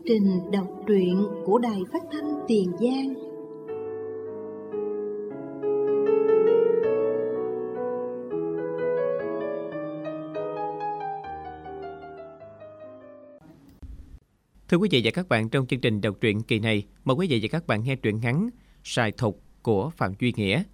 trình đọc truyện của Đài Phát thanh Tiền Giang. Thưa quý vị và các bạn, trong chương trình đọc truyện kỳ này, mời quý vị và các bạn nghe truyện ngắn Sài Thục của Phạm Duy Nghĩa.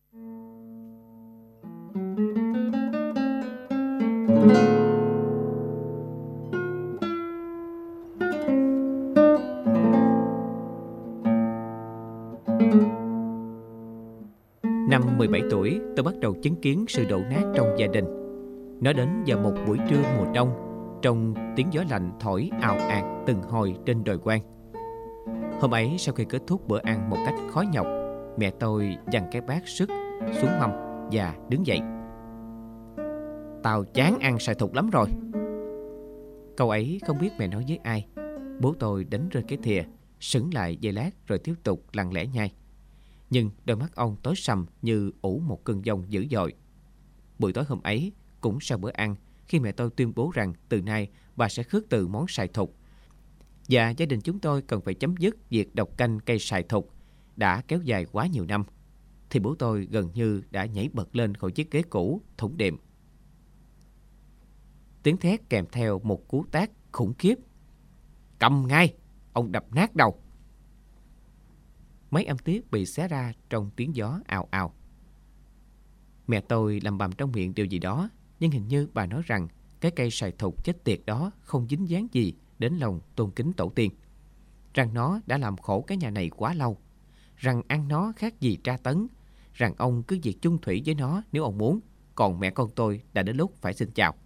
Năm 17 tuổi, tôi bắt đầu chứng kiến sự đổ nát trong gia đình. Nó đến vào một buổi trưa mùa đông, trong tiếng gió lạnh thổi ào ạt từng hồi trên đồi quan. Hôm ấy, sau khi kết thúc bữa ăn một cách khó nhọc, mẹ tôi giằng cái bát sứt xuống mâm và đứng dậy. "Tao chán ăn Sài Thục lắm rồi." Câu ấy không biết mẹ nói với ai. Bố tôi đánh rơi cái thìa, sững lại giây lát rồi tiếp tục lặng lẽ nhai. Nhưng đôi mắt ông tối sầm như ủ một cơn giông dữ dội. Buổi tối hôm ấy, cũng sau bữa ăn, khi mẹ tôi tuyên bố rằng từ nay bà sẽ khước từ món Sài Thục và gia đình chúng tôi cần phải chấm dứt việc độc canh cây Sài Thục đã kéo dài quá nhiều năm, thì bố tôi gần như đã nhảy bật lên khỏi chiếc ghế cũ thủng đệm. Tiếng thét kèm theo một cú tát khủng khiếp. "Cầm ngay, ông đập nát đầu." Mấy âm tiết bị xé ra trong tiếng gió ào ào. Mẹ tôi lẩm bẩm trong miệng điều gì đó, nhưng hình như bà nói rằng cái cây Sài Thục chết tiệt đó không dính dáng gì đến lòng tôn kính tổ tiên, rằng nó đã làm khổ cái nhà này quá lâu, rằng ăn nó khác gì tra tấn, rằng ông cứ việc chung thủy với nó nếu ông muốn, còn mẹ con tôi đã đến lúc phải xin chào.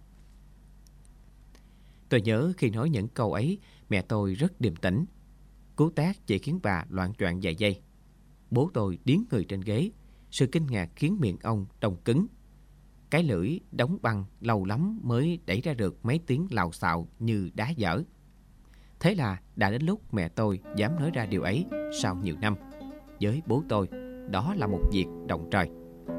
Tôi nhớ khi nói những câu ấy, mẹ tôi rất điềm tĩnh. Cú tát chỉ khiến bà loạng choạng vài giây. Bố tôi điếng người trên ghế, sự kinh ngạc khiến miệng ông đông cứng. Cái lưỡi đóng băng lâu lắm mới đẩy ra được mấy tiếng lạo xạo như đá dở. Thế là đã đến lúc mẹ tôi dám nói ra điều ấy sau nhiều năm. Với bố tôi, đó là một việc động trời.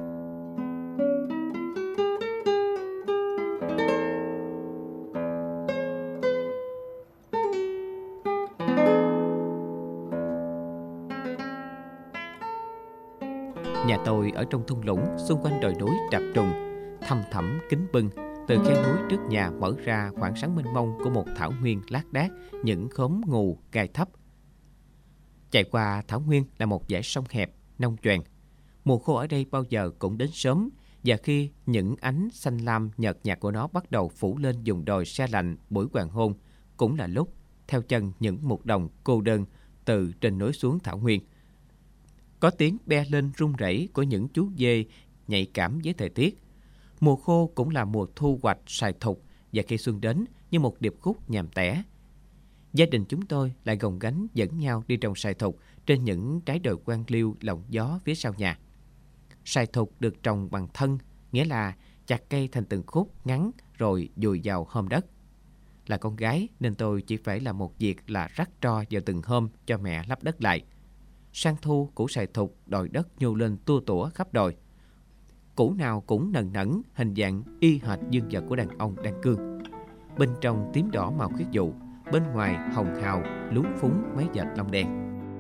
Nhà tôi ở trong thung lũng, xung quanh đồi núi trạp trùng, thăm thẳm kín bưng. Từ khe núi trước nhà mở ra khoảng sáng mênh mông của một thảo nguyên lác đác những khóm ngù gai thấp. Chạy qua thảo nguyên là một dải sông hẹp, nông choàng. Mùa khô ở đây bao giờ cũng đến sớm, và khi những ánh xanh lam nhợt nhạt của nó bắt đầu phủ lên vùng đồi se lạnh buổi hoàng hôn, cũng là lúc theo chân những mục đồng cô đơn từ trên núi xuống thảo nguyên. Có tiếng be lên rung rẩy của những chú dê nhạy cảm với thời tiết. Mùa khô cũng là mùa thu hoạch Sài Thục, và khi xuân đến như một điệp khúc nhàm tẻ, gia đình chúng tôi lại gồng gánh dẫn nhau đi trồng Sài Thục trên những trái đồi quan liêu lộng gió phía sau nhà. Sài Thục được trồng bằng thân, nghĩa là chặt cây thành từng khúc ngắn rồi dùi vào hôm đất. Là con gái nên tôi chỉ phải làm một việc là rắc tro vào từng hôm cho mẹ lấp đất lại. Sang thu, củ Sài Thục đòi đất nhô lên tua tủa khắp đồi. Củ nào cũng nần nẫn, hình dạng y hệt dương vật của đàn ông đang cương. Bên trong tím đỏ màu khuyết dụ, bên ngoài hồng hào lúng phúng mấy vệt lông đen.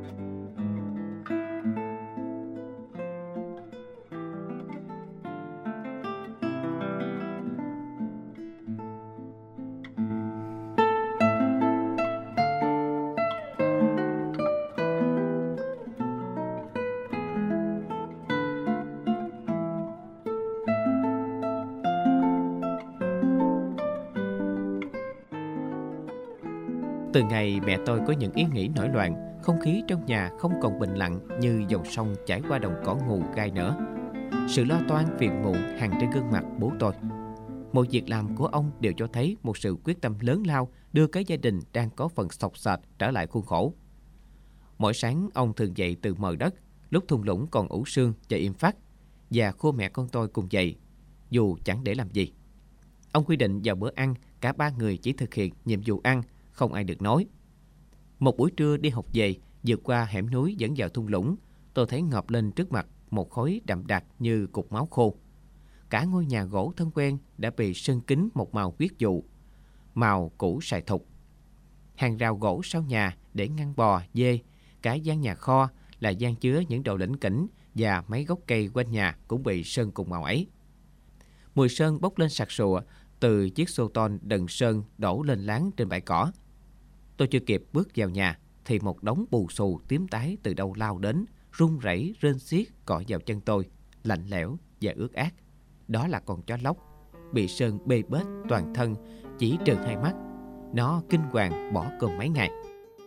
Từ ngày mẹ tôi có những ý nghĩ nổi loạn, không khí trong nhà không còn bình lặng như dòng sông chảy qua đồng cỏ ngù gai nữa. Sự lo toan phiền muộn hằn trên gương mặt bố tôi. Mọi việc làm của ông đều cho thấy một sự quyết tâm lớn lao đưa cái gia đình đang có phần xộc xệch trở lại khuôn khổ. Mỗi sáng ông thường dậy từ mờ đất, lúc thung lũng còn ủ sương và im phắt, và khô mẹ con tôi cùng dậy, dù chẳng để làm gì. Ông quy định vào bữa ăn, cả ba người chỉ thực hiện nhiệm vụ ăn, không ai được nói. Một buổi trưa đi học về, vượt qua hẻm núi dẫn vào thung lũng, tôi thấy ngập lên trước mặt một khối đậm đặc như cục máu khô. Cả ngôi nhà gỗ thân quen đã bị sơn kín một màu huyết dụ, màu củ Sài Thục. Hàng rào gỗ sau nhà để ngăn bò, dê. Cả gian nhà kho là gian chứa những đồ lỉnh kỉnh và mấy gốc cây quanh nhà cũng bị sơn cùng màu ấy. Mùi sơn bốc lên sặc sụa từ chiếc xô tôn đần sơn đổ lên láng trên bãi cỏ. Tôi chưa kịp bước vào nhà thì một đống bù xù tím tái từ đâu lao đến, run rẩy rên xiết cọ vào chân tôi, lạnh lẽo và ướt át. Đó là con chó lóc, bị sơn bê bết toàn thân, chỉ trừ hai mắt. Nó kinh hoàng bỏ cơm mấy ngày.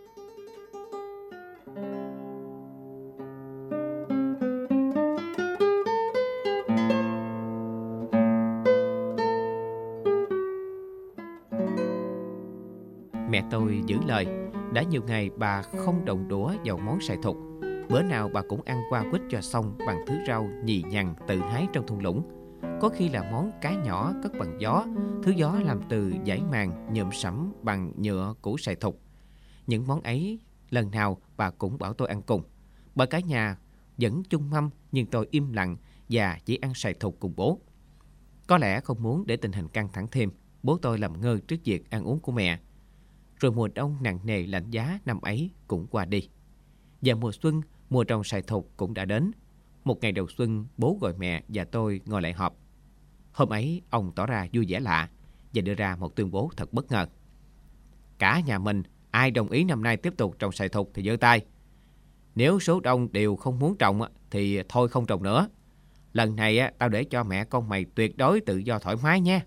Mẹ tôi giữ lời. Đã nhiều ngày bà không động đũa vào món sài thục. Bữa nào bà cũng ăn qua quýt cho xong bằng thứ rau nhì nhằn tự hái trong thung lũng. Có khi là món cá nhỏ cất bằng gió, thứ gió làm từ dải màng nhuộm sẫm bằng nhựa củ sài thục. Những món ấy lần nào bà cũng bảo tôi ăn cùng. Bởi cả nhà vẫn chung mâm, nhưng tôi im lặng và chỉ ăn sài thục cùng bố. Có lẽ không muốn để tình hình căng thẳng thêm, bố tôi làm ngơ trước việc ăn uống của mẹ. Rồi mùa đông nặng nề lạnh giá năm ấy cũng qua đi. Và mùa xuân, mùa trồng sài thục cũng đã đến. Một ngày đầu xuân, bố gọi mẹ và tôi ngồi lại họp. Hôm ấy, ông tỏ ra vui vẻ lạ và đưa ra một tuyên bố thật bất ngờ. Cả nhà mình, ai đồng ý năm nay tiếp tục trồng sài thục thì giơ tay. Nếu số đông đều không muốn trồng thì thôi không trồng nữa. Lần này tao để cho mẹ con mày tuyệt đối tự do thoải mái nha.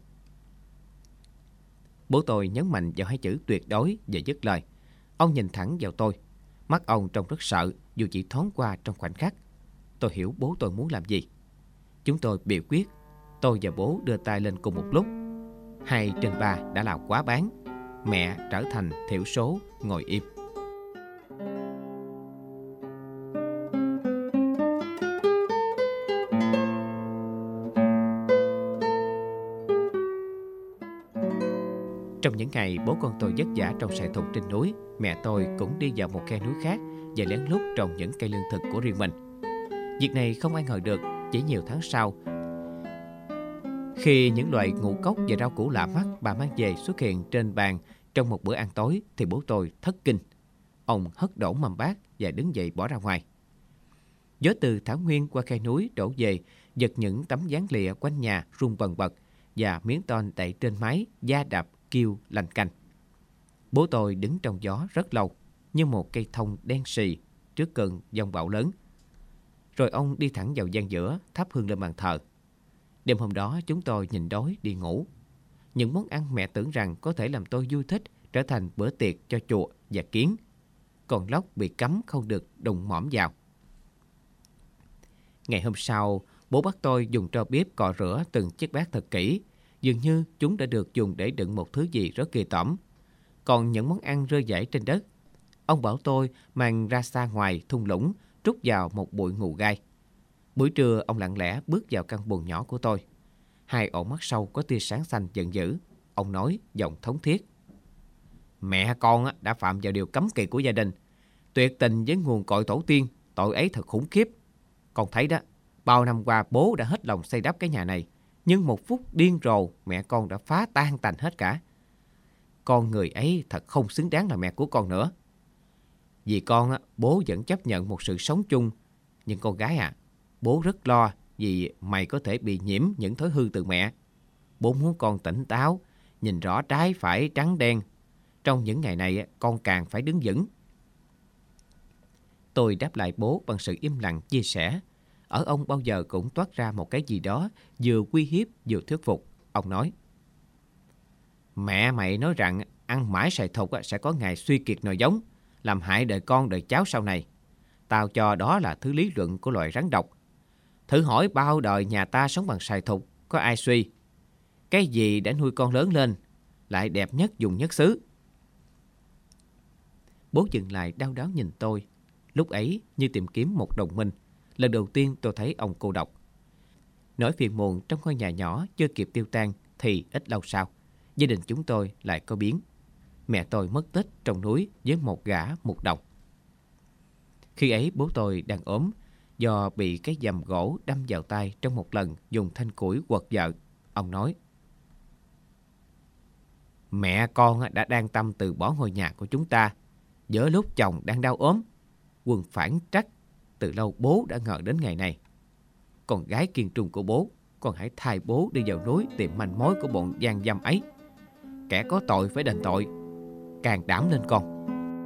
Bố tôi nhấn mạnh vào hai chữ tuyệt đối và dứt lời. Ông nhìn thẳng vào tôi. Mắt ông trông rất sợ dù chỉ thoáng qua trong khoảnh khắc. Tôi hiểu bố tôi muốn làm gì. Chúng tôi biểu quyết. Tôi và bố đưa tay lên cùng một lúc. 2/3 đã là quá bán. Mẹ trở thành thiểu số ngồi im. Trong những ngày bố con tôi vất vả trồng sài thục trên núi, mẹ tôi cũng đi vào một khe núi khác và lén lút trồng những cây lương thực của riêng mình. Việc này không ai ngờ được. Chỉ nhiều tháng sau, khi những loại ngũ cốc và rau củ lạ mắt bà mang về xuất hiện trên bàn trong một bữa ăn tối, thì bố tôi thất kinh. Ông hất đổ mâm bát và đứng dậy bỏ ra ngoài. Gió từ thảo nguyên qua khe núi đổ về, giật những tấm ván lịa quanh nhà rung bần bật, và miếng ton đậy trên mái da đạp kêu lanh canh. Bố tôi đứng trong gió rất lâu, như một cây thông đen sì trước cơn giông bão lớn. Rồi ông đi thẳng vào gian giữa, thắp hương lên bàn thờ. Đêm hôm đó chúng tôi nhịn đói đi ngủ. Những món ăn mẹ tưởng rằng có thể làm tôi vui thích trở thành bữa tiệc cho chuột và kiến. Còn lóc bị cấm không được đụng mõm vào. Ngày hôm sau, bố bắt tôi dùng tro bếp cọ rửa từng chiếc bát thật kỹ. Dường như chúng đã được dùng để đựng một thứ gì rất ghê tởm. Còn những món ăn rơi rải trên đất, ông bảo tôi mang ra xa ngoài thung lũng, trút vào một bụi ngù gai. Buổi trưa, ông lặng lẽ bước vào căn buồng nhỏ của tôi. Hai ổ mắt sâu có tia sáng xanh giận dữ. Ông nói giọng thống thiết. Mẹ con đã phạm vào điều cấm kỵ của gia đình, tuyệt tình với nguồn cội tổ tiên. Tội ấy thật khủng khiếp. Con thấy đó, bao năm qua bố đã hết lòng xây đắp cái nhà này, nhưng một phút điên rồ mẹ con đã phá tan tành hết cả. Con người ấy thật không xứng đáng là mẹ của con nữa. Vì con bố vẫn chấp nhận một sự sống chung. Nhưng con gái bố rất lo vì mày có thể bị nhiễm những thói hư từ mẹ. Bố muốn con tỉnh táo, nhìn rõ trái phải trắng đen. Trong những ngày này con càng phải đứng vững. Tôi đáp lại bố bằng sự im lặng chia sẻ. Ở ông bao giờ cũng toát ra một cái gì đó vừa uy hiếp vừa thuyết phục. Ông nói: Mẹ mày nói rằng ăn mãi sài thục sẽ có ngày suy kiệt nòi giống, làm hại đời con đời cháu sau này. Tao cho đó là thứ lý luận của loài rắn độc. Thử hỏi bao đời nhà ta sống bằng sài thục, có ai suy? Cái gì đã nuôi con lớn lên, lại đẹp nhất vùng nhất xứ? Bố dừng lại đau đáu nhìn tôi. Lúc ấy như tìm kiếm một đồng minh. Lần đầu tiên tôi thấy ông cô độc. Nỗi phiền muộn trong ngôi nhà nhỏ chưa kịp tiêu tan thì ít lâu sau, gia đình chúng tôi lại có biến. Mẹ tôi mất tích trong núi với một gã mục đồng. Khi ấy bố tôi đang ốm do bị cái dầm gỗ đâm vào tay trong một lần dùng thanh củi quật vợ. Ông nói: Mẹ con đã đang tâm từ bỏ ngôi nhà của chúng ta giữa lúc chồng đang đau ốm. Quân phản trách, từ lâu bố đã ngờ đến ngày này. Con gái kiên trung của bố, con hãy thay bố đi vào núi tìm manh mối của bọn gian dâm ấy. Kẻ có tội phải đền tội. Can đảm lên con.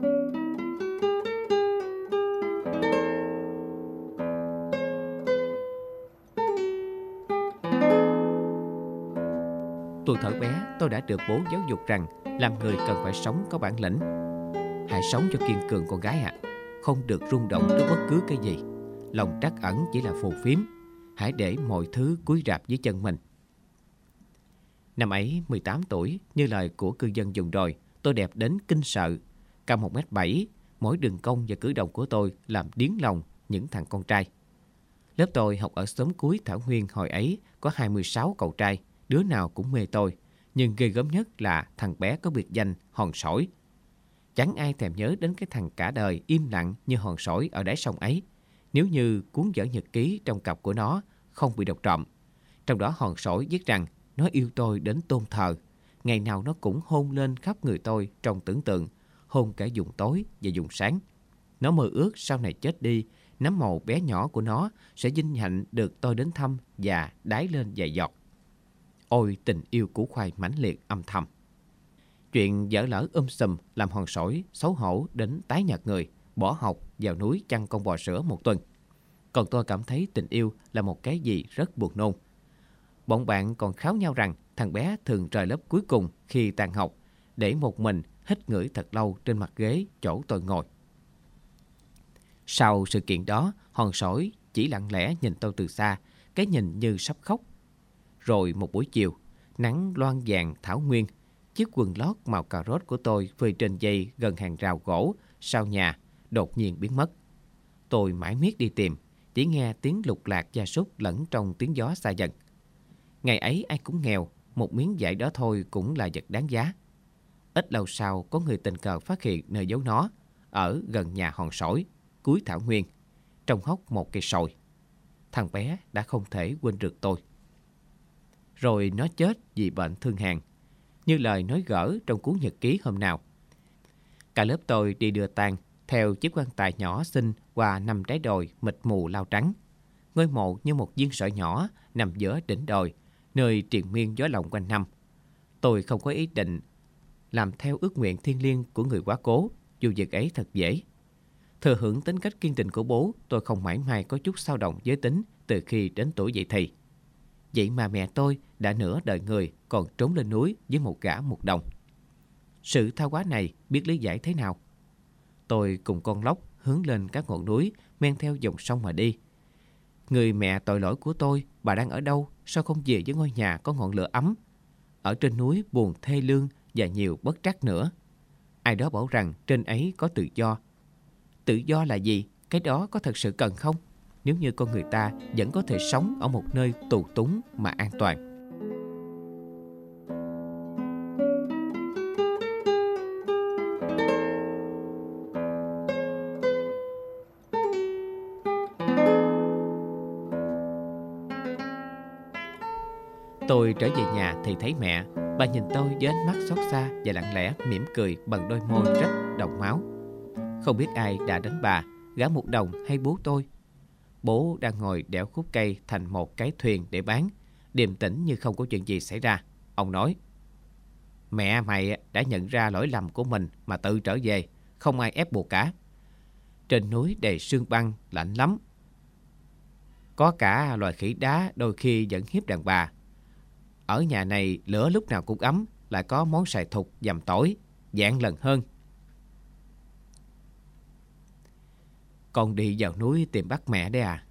Tuổi thơ bé, tôi đã được bố giáo dục rằng làm người cần phải sống có bản lĩnh. Hãy sống cho kiên cường con gái ạ. Không được rung động trước bất cứ cái gì. Lòng trắc ẩn chỉ là phù phiếm. Hãy để mọi thứ cúi rạp dưới chân mình. Năm ấy 18 tuổi, như lời của cư dân dùng rồi, tôi đẹp đến kinh sợ. Cao 1m7, mỗi đường cong và cử động của tôi làm điếng lòng những thằng con trai. Lớp tôi học ở xóm cuối Thảo Nguyên hồi ấy có 26 cậu trai, đứa nào cũng mê tôi. Nhưng ghê gớm nhất là thằng bé có biệt danh Hòn Sỏi. Chẳng ai thèm nhớ đến cái thằng cả đời im lặng như hòn sỏi ở đáy sông ấy, nếu như cuốn vở nhật ký trong cặp của nó không bị độc trộm. Trong đó hòn sỏi viết rằng nó yêu tôi đến tôn thờ. Ngày nào nó cũng hôn lên khắp người tôi trong tưởng tượng, hôn cả vùng tối và vùng sáng. Nó mơ ước sau này chết đi, nấm mồ bé nhỏ của nó sẽ vinh hạnh được tôi đến thăm và đái lên vài giọt. Ôi tình yêu củ khoai mãnh liệt âm thầm. Chuyện dở lỡ sùm làm hòn sỏi xấu hổ đến tái nhợt người, bỏ học vào núi chăn con bò sữa 1 tuần. Còn tôi cảm thấy tình yêu là một cái gì rất buồn nôn. Bọn bạn còn kháo nhau rằng thằng bé thường rời lớp cuối cùng khi tan học, để một mình hít ngửi thật lâu trên mặt ghế chỗ tôi ngồi. Sau sự kiện đó, hòn sỏi chỉ lặng lẽ nhìn tôi từ xa, cái nhìn như sắp khóc. Rồi một buổi chiều, nắng loang vàng Thảo Nguyên, chiếc quần lót màu cà rốt của tôi phơi trên dây gần hàng rào gỗ sau nhà đột nhiên biến mất. Tôi mãi miết đi tìm, chỉ nghe tiếng lục lạc gia súc lẫn trong tiếng gió xa dần. Ngày ấy ai cũng nghèo, một miếng vải đó thôi cũng là vật đáng giá. Ít lâu sau có người tình cờ phát hiện nơi giấu nó, ở gần nhà hòn sỏi, cuối Thảo Nguyên, trong hốc một cây sồi. Thằng bé đã không thể quên được tôi. Rồi nó chết vì bệnh thương hàn, như lời nói gỡ trong cuốn nhật ký hôm nào. Cả lớp tôi đi đưa tang theo chiếc quan tài nhỏ xinh qua 5 trái đồi mịt mù lau trắng. Ngôi mộ như một viên sỏi nhỏ nằm giữa đỉnh đồi, nơi triền miên gió lộng quanh năm. Tôi không có ý định làm theo ước nguyện thiêng liêng của người quá cố, dù việc ấy thật dễ. Thừa hưởng tính cách kiên định của bố, tôi không mảy may có chút xao động giới tính từ khi đến tuổi dậy thì. Vậy mà mẹ tôi đã nửa đời người còn trốn lên núi với một gã mục đồng. Sự tha hóa này biết lý giải thế nào? Tôi cùng con lóc hướng lên các ngọn núi, men theo dòng sông mà đi. Người mẹ tội lỗi của tôi, bà đang ở đâu? Sao không về với ngôi nhà có ngọn lửa ấm? Ở trên núi buồn thê lương và nhiều bất trắc nữa. Ai đó bảo rằng trên ấy có tự do. Tự do là gì? Cái đó có thật sự cần không? Nếu như con người ta vẫn có thể sống ở một nơi tù túng mà an toàn. Tôi trở về nhà thì thấy mẹ. Bà nhìn tôi với ánh mắt xót xa và lặng lẽ mỉm cười bằng đôi môi rất đồng máu. Không biết ai đã đánh bà, gã mục đồng hay bố tôi. Bố đang ngồi đẽo khúc cây thành một cái thuyền để bán, điềm tĩnh như không có chuyện gì xảy ra. Ông nói: "Mẹ mày đã nhận ra lỗi lầm của mình mà tự trở về, không ai ép buộc cả. Trên núi đầy sương băng, lạnh lắm. Có cả loài khỉ đá đôi khi vẫn hiếp đàn bà. Ở nhà này lửa lúc nào cũng ấm, lại có món xài thục dầm tỏi, vạn lần hơn. Con đi vào núi tìm bắt mẹ đấy à?"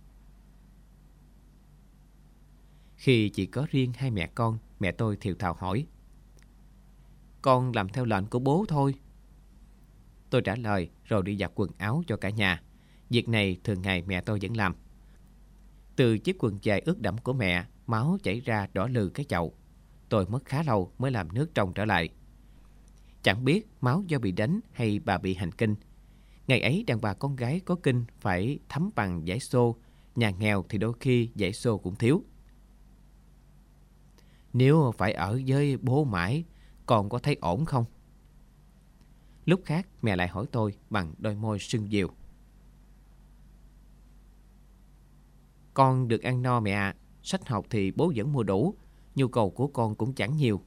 Khi chỉ có riêng hai mẹ con, mẹ tôi thều thào hỏi: "Con làm theo lệnh của bố thôi." Tôi trả lời rồi đi giặt quần áo cho cả nhà. Việc này thường ngày mẹ tôi vẫn làm. Từ chiếc quần dài ướt đẫm của mẹ, máu chảy ra đỏ lừ cái chậu. Tôi mất khá lâu mới làm nước trong trở lại. Chẳng biết máu do bị đánh hay bà bị hành kinh. Ngày ấy đàn bà con gái có kinh phải thấm bằng dải xô, nhà nghèo thì đôi khi dải xô cũng thiếu. Nếu phải ở với bố mãi, con có thấy ổn không? Lúc khác mẹ lại hỏi tôi bằng đôi môi sưng dịu. Con được ăn no mẹ ạ. Sách học thì bố vẫn mua đủ, nhu cầu của con cũng chẳng nhiều.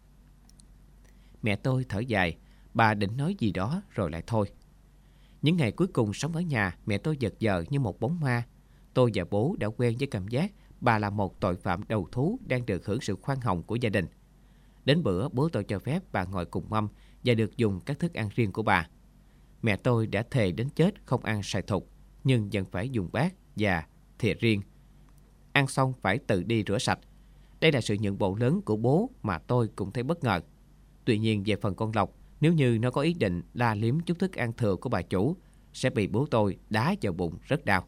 Mẹ tôi thở dài, bà định nói gì đó rồi lại thôi. Những ngày cuối cùng sống ở nhà, mẹ tôi giật giờ như một bóng ma. Tôi và bố đã quen với cảm giác bà là một tội phạm đầu thú đang được hưởng sự khoan hồng của gia đình. Đến bữa bố tôi cho phép bà ngồi cùng mâm và được dùng các thức ăn riêng của bà. Mẹ tôi đã thề đến chết không ăn xài thục, nhưng vẫn phải dùng bát và thìa riêng. Ăn xong phải tự đi rửa sạch. Đây là sự nhượng bộ lớn của bố mà tôi cũng thấy bất ngờ. Tuy nhiên về phần con Lộc, nếu như nó có ý định la liếm chút thức ăn thừa của bà chủ, sẽ bị bố tôi đá vào bụng rất đau.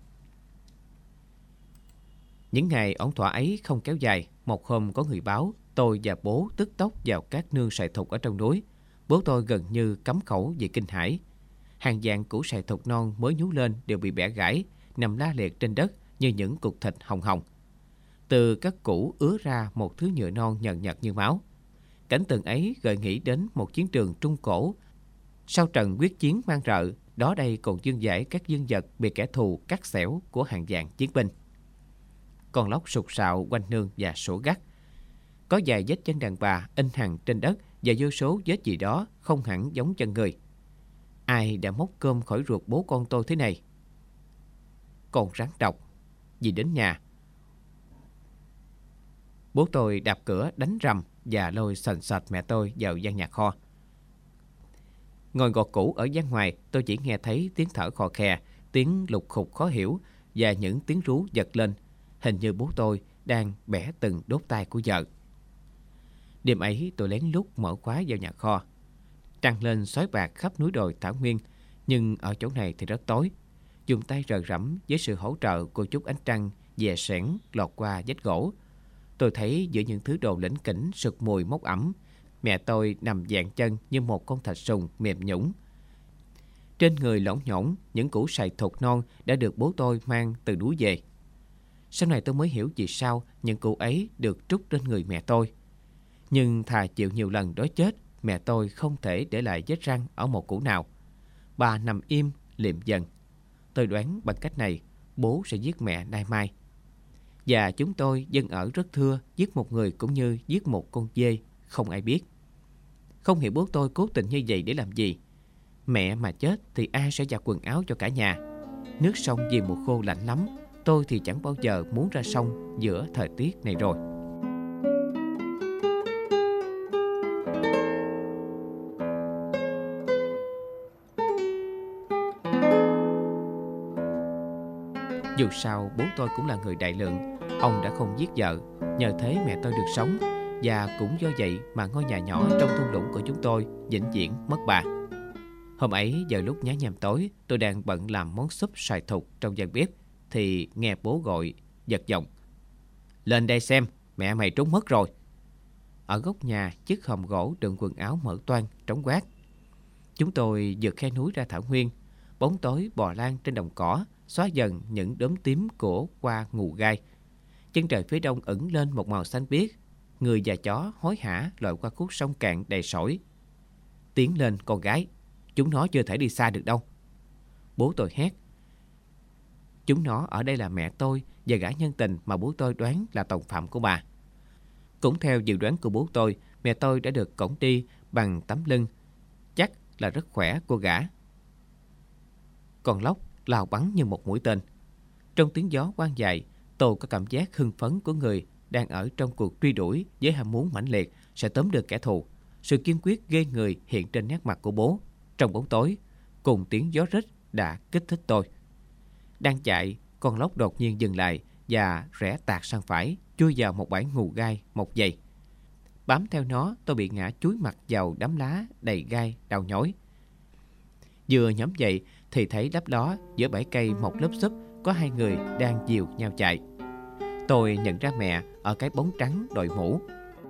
Những ngày ổn thỏa ấy không kéo dài. Một hôm có người báo tôi và bố tức tốc vào các nương sài thục ở trong núi. Bố tôi gần như cấm khẩu vì kinh hãi. Hàng vạn củ sài thục non mới nhú lên đều bị bẻ gãy, nằm la liệt trên đất như những cục thịt hồng hồng. Từ các củ ứa ra một thứ nhựa non nhợn nhợt như máu. Cảnh tượng ấy gợi nghĩ đến một chiến trường Trung Cổ. Sau trận quyết chiến mang rợ, đó đây còn dương dải các dương vật bị kẻ thù cắt xẻo của hàng vạn chiến binh. Con lóc sục sạo quanh nương và sổ gắt. Có vài vết chân đàn bà in hằn trên đất và vô số vết gì đó không hẳn giống chân người. Ai đã móc cơm khỏi ruột bố con tôi thế này? Con rắn độc. Vì đến nhà, bố tôi đạp cửa đánh rầm và lôi sành sạch mẹ tôi vào gian nhà kho. Ngồi gọt củ ở gian ngoài, tôi chỉ nghe thấy tiếng thở khò khè, tiếng lục khục khó hiểu và những tiếng rú giật lên. Hình như bố tôi đang bẻ từng đốt tay của vợ. Đêm ấy tôi lén lút mở khóa vào nhà kho. Trăng lên sói bạc khắp núi đồi Thảo Nguyên, nhưng ở chỗ này thì rất tối. Dùng tay rờ rẫm với sự hỗ trợ của chút ánh trăng dè sẻn lọt qua vách gỗ. Tôi thấy giữa những thứ đồ lỉnh kỉnh sực mùi mốc ẩm, mẹ tôi nằm dạn chân như một con thạch sùng mềm nhũn. Trên người lỏng nhỏng những củ sài thục non đã được bố tôi mang từ núi về. Sau này tôi mới hiểu vì sao những củ ấy được trút lên người mẹ tôi. Nhưng thà chịu nhiều lần đói chết, mẹ tôi không thể để lại vết răng ở một củ nào. Bà nằm im, liệm dần. Tôi đoán bằng cách này, bố sẽ giết mẹ nay mai. Và chúng tôi dân ở rất thưa, giết một người cũng như giết một con dê, không ai biết. Không hiểu bố tôi cố tình như vậy để làm gì. Mẹ mà chết thì ai sẽ giặt quần áo cho cả nhà. Nước sông vì mùa khô lạnh lắm, tôi thì chẳng bao giờ muốn ra sông giữa thời tiết này rồi. Dù sao bố tôi cũng là người đại lượng. Ông đã không giết vợ, nhờ thế mẹ tôi được sống. Và cũng do vậy mà ngôi nhà nhỏ trong thung lũng của chúng tôi vĩnh viễn mất bà. Hôm ấy giờ lúc nhá nhem tối, tôi đang bận làm món súp xoài thục trong gian bếp thì nghe bố gọi giật giọng: "Lên đây xem, mẹ mày trốn mất rồi." Ở góc nhà, chiếc hòm gỗ đựng quần áo mở toang trống quát. Chúng tôi vượt khe núi ra thảo nguyên. Bóng tối bò lan trên đồng cỏ, xóa dần những đốm tím của qua ngù gai. Chân trời phía đông ửng lên một màu xanh biếc. Người và chó hối hả lội qua khúc sông cạn đầy sỏi. "Tiến lên con gái, chúng nó chưa thể đi xa được đâu." Bố tôi hét. Chúng nó ở đây là mẹ tôi và gã nhân tình mà bố tôi đoán là đồng phạm của bà. Cũng theo dự đoán của bố tôi, mẹ tôi đã được cõng đi bằng tấm lưng, chắc là rất khỏe của gã. Con lóc lao bắn như một mũi tên. Trong tiếng gió quang dài, tôi có cảm giác hưng phấn của người đang ở trong cuộc truy đuổi với ham muốn mãnh liệt sẽ tóm được kẻ thù. Sự kiên quyết ghê người hiện trên nét mặt của bố. Trong bóng tối, cùng tiếng gió rít đã kích thích tôi. Đang chạy, con lóc đột nhiên dừng lại và rẽ tạt sang phải, chui vào một bãi ngù gai một giây. Bám theo nó, tôi bị ngã chúi mặt vào đám lá đầy gai đau nhói. Vừa nhắm dậy thì thấy đắp đó giữa bãi cây một lớp xúp có hai người đang dìu nhau chạy. Tôi nhận ra mẹ ở cái bóng trắng đội mũ.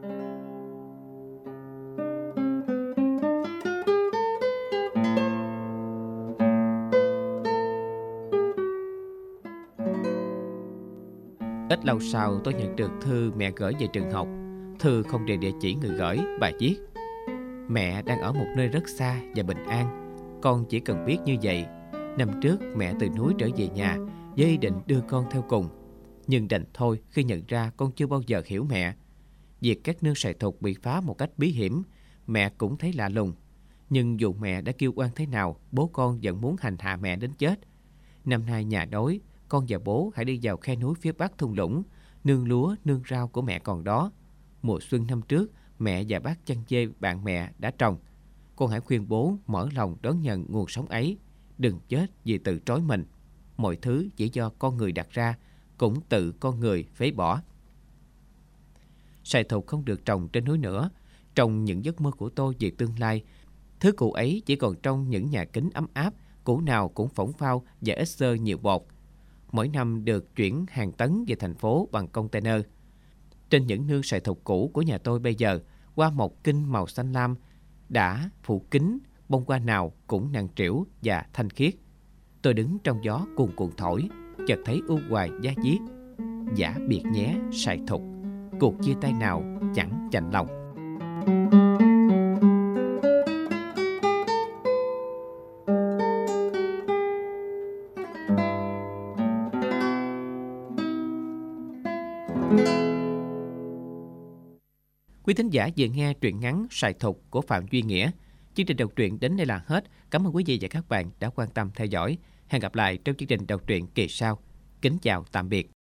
Ít lâu sau tôi nhận được thư mẹ gửi về trường học. Thư không đề địa chỉ người gửi, bà viết: Mẹ đang ở một nơi rất xa và bình an. Con chỉ cần biết như vậy. Năm trước mẹ từ núi trở về nhà với ý định đưa con theo cùng. Nhưng đành thôi khi nhận ra con chưa bao giờ hiểu mẹ. Việc các nương sài thục bị phá một cách bí hiểm, mẹ cũng thấy lạ lùng. Nhưng dù mẹ đã kêu oan thế nào, bố con vẫn muốn hành hạ mẹ đến chết. Năm nay nhà đói, con và bố hãy đi vào khe núi phía bắc thung lũng. Nương lúa, nương rau của mẹ còn đó. Mùa xuân năm trước, mẹ và bác chăn dê bạn mẹ đã trồng. Con hãy khuyên bố mở lòng đón nhận nguồn sống ấy. Đừng chết vì tự trói mình. Mọi thứ chỉ do con người đặt ra, cũng tự con người phế bỏ. Sài thục không được trồng trên núi nữa. Trong những giấc mơ của tôi về tương lai, thứ củ ấy chỉ còn trong những nhà kính ấm áp, củ nào cũng phỏng phao và ít xơ nhiều bột. Mỗi năm được chuyển hàng tấn về thành phố bằng container. Trên những nương sài thục cũ của nhà tôi bây giờ, hoa mộc kinh màu xanh lam đã phủ kín, bông hoa nào cũng nặng trĩu và thanh khiết. Tôi đứng trong gió cuồn cuộn thổi, chợt thấy u hoài da diết. Giả biệt nhé sài thục, cuộc chia tay nào chẳng chạnh lòng. Quý thính giả vừa nghe truyện ngắn Sài thục của Phạm Duy Nghĩa. Chương trình đọc truyện đến đây là hết. Cảm ơn quý vị và các bạn đã quan tâm theo dõi. Hẹn gặp lại trong chương trình đọc truyện kỳ sau. Kính chào tạm biệt.